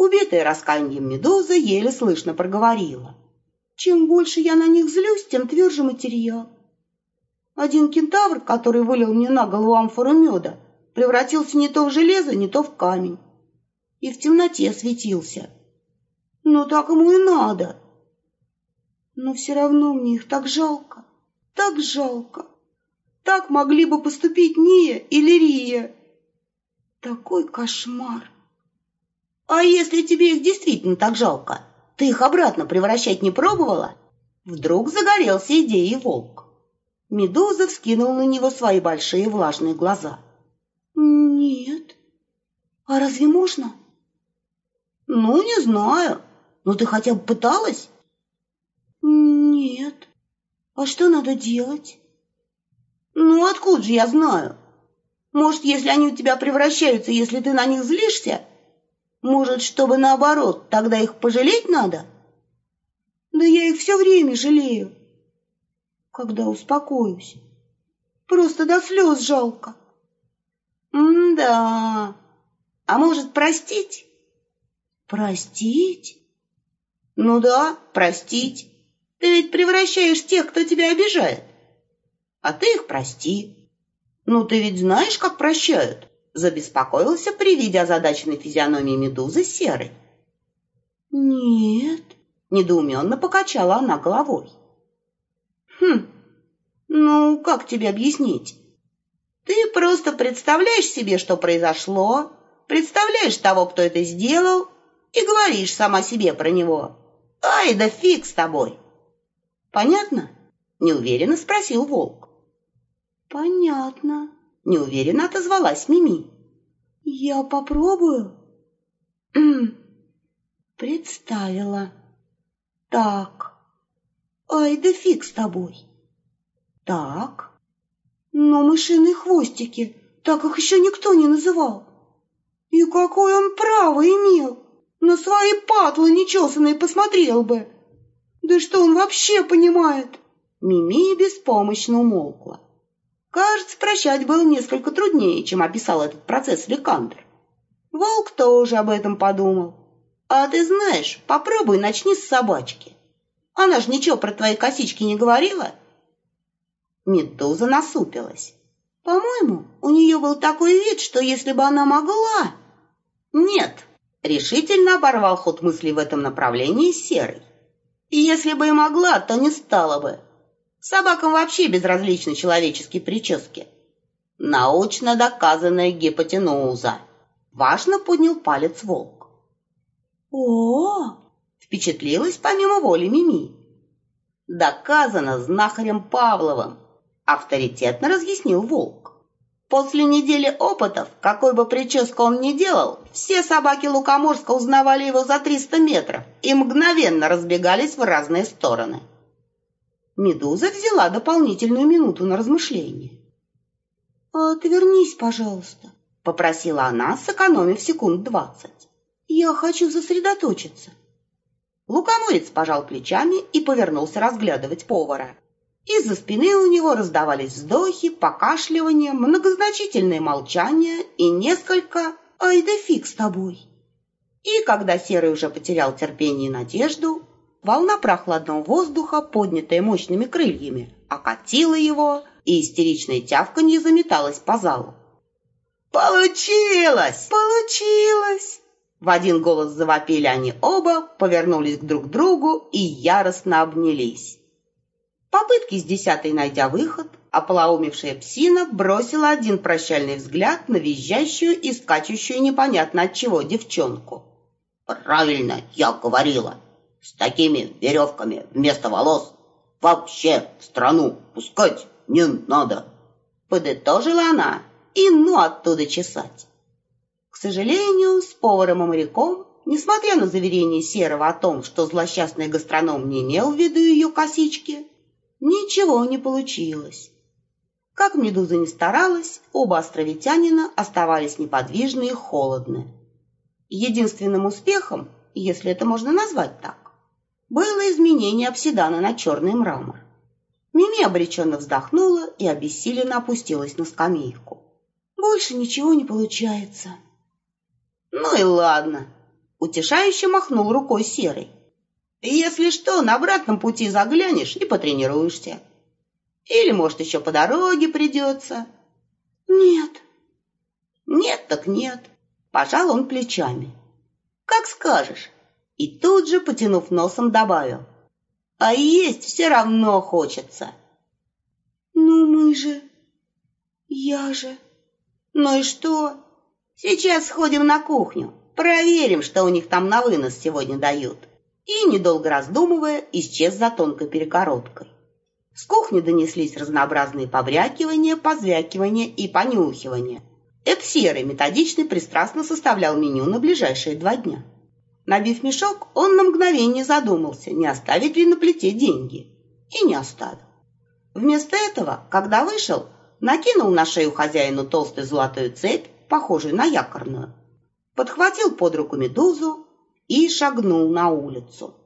Убитая раскаяньем медуза еле слышно проговорила: чем больше я на них злюсь, тем тверже материал. Один кентавр, который вылил мне на голову амфору меда, превратился не то в железо, не то в камень. И в темноте светился. Но так ему и надо. Но все равно мне их так жалко, так жалко. Так могли бы поступить Ния или Рия. Такой кошмар. А если тебе их действительно так жалко, ты их обратно превращать не пробовала? Вдруг загорелся идеей волк. Медуза вскинула на него свои большие влажные глаза. Нет. А разве можно? Ну, не знаю. Ну, ты хотя бы пыталась? Нет. А что надо делать? Ну, откуда же я знаю? Может, если они у тебя превращаются, если ты на них злишься? Может, чтобы наоборот, тогда их пожалеть надо? Да я их все время жалею. Когда успокоюсь. Просто до слез жалко. Да. А может, простить? Простить? Ну да, простить. Ты ведь превращаешь тех, кто тебя обижает. А ты их прости. Ну, ты ведь знаешь, как прощают? Забеспокоился при виде озадаченной физиономии медузы Серый. Нет. Недоуменно покачала она головой. Ну, как тебе объяснить? Ты просто представляешь себе, что произошло, представляешь того, кто это сделал, и говоришь сама себе про него. Ай, да фиг с тобой. Понятно? Неуверенно спросил волк. Понятно. Неуверенно отозвалась Мими. Я попробую. Представила. Так. Ай, да фиг с тобой. Так. Но мышиные хвостики, так их еще никто не называл. И какое он право имел? На свои патлы нечесанные посмотрел бы. Да что он вообще понимает? Мими беспомощно умолкла. Кажется, прощать было несколько труднее, чем описал этот процесс Ликандр. Волк тоже об этом подумал. А ты знаешь, попробуй начни с собачки. Она же ничего про твои косички не говорила. Медуза насупилась. По-моему, у нее был такой вид, что если бы она могла... Нет, решительно оборвал ход мыслей в этом направлении Серый. И если бы и могла, то не стала бы. Собакам вообще безразличны человеческие прически. Научно доказанная гипотенуза. Важно поднял палец волк. О! Впечатлилась помимо воли Мими. Доказано знахарем Павловым, авторитетно разъяснил волк. После недели опытов, какой бы прическу он ни делал, все собаки Лукоморска узнавали его за 300 метров и мгновенно разбегались в разные стороны. Медуза взяла дополнительную минуту на размышление. «Отвернись, пожалуйста», — попросила она, сэкономив секунд 20. «Я хочу сосредоточиться». Лукоморец пожал плечами и повернулся разглядывать повара. Из-за спины у него раздавались вздохи, покашливания, многозначительное молчание и несколько «Ай да фиг с тобой». И когда Серый уже потерял терпение и надежду, волна прохладного воздуха, поднятая мощными крыльями, окатила его, и истеричное тявканье заметалось по залу. «Получилось! Получилось!» В один голос завопили они оба, повернулись друг к другу и яростно обнялись. Попытки с 10-й найдя выход, ополоумевшая псина бросила один прощальный взгляд на визжащую и скачущую непонятно от чего девчонку. «Правильно я говорила, с такими веревками вместо волос вообще в страну пускать не надо», подытожила она, и ну оттуда чесать. К сожалению, с поваром и моряком, несмотря на заверение Серого о том, что злосчастный гастроном не имел в виду ее косички, ничего не получилось. Как Медуза ни старалась, оба островитянина оставались неподвижны и холодны. Единственным успехом, если это можно назвать так, было изменение обсидана на черный мрамор. Мими обреченно вздохнула и обессиленно опустилась на скамейку. Больше ничего не получается. Ну и ладно. Утешающе махнул рукой Серый. Если что, на обратном пути заглянешь и потренируешься. Или, может, еще по дороге придется. Нет. Нет так нет. Пожал он плечами. Как скажешь. И тут же, потянув носом, добавил. А есть все равно хочется. Ну мы же... Я же... Ну и что? Сейчас сходим на кухню. Проверим, что у них там на вынос сегодня дают. И, недолго раздумывая, исчез за тонкой перегородкой. С кухни донеслись разнообразные побрякивания, позвякивания и понюхивания. Это Серый методично и пристрастно составлял меню на ближайшие 2 дня. Набив мешок, он на мгновение задумался, не оставить ли на плите деньги. И не оставил. Вместо этого, когда вышел, накинул на шею хозяину толстую золотую цепь, похожую на якорную, подхватил под руку Медузу и шагнул на улицу.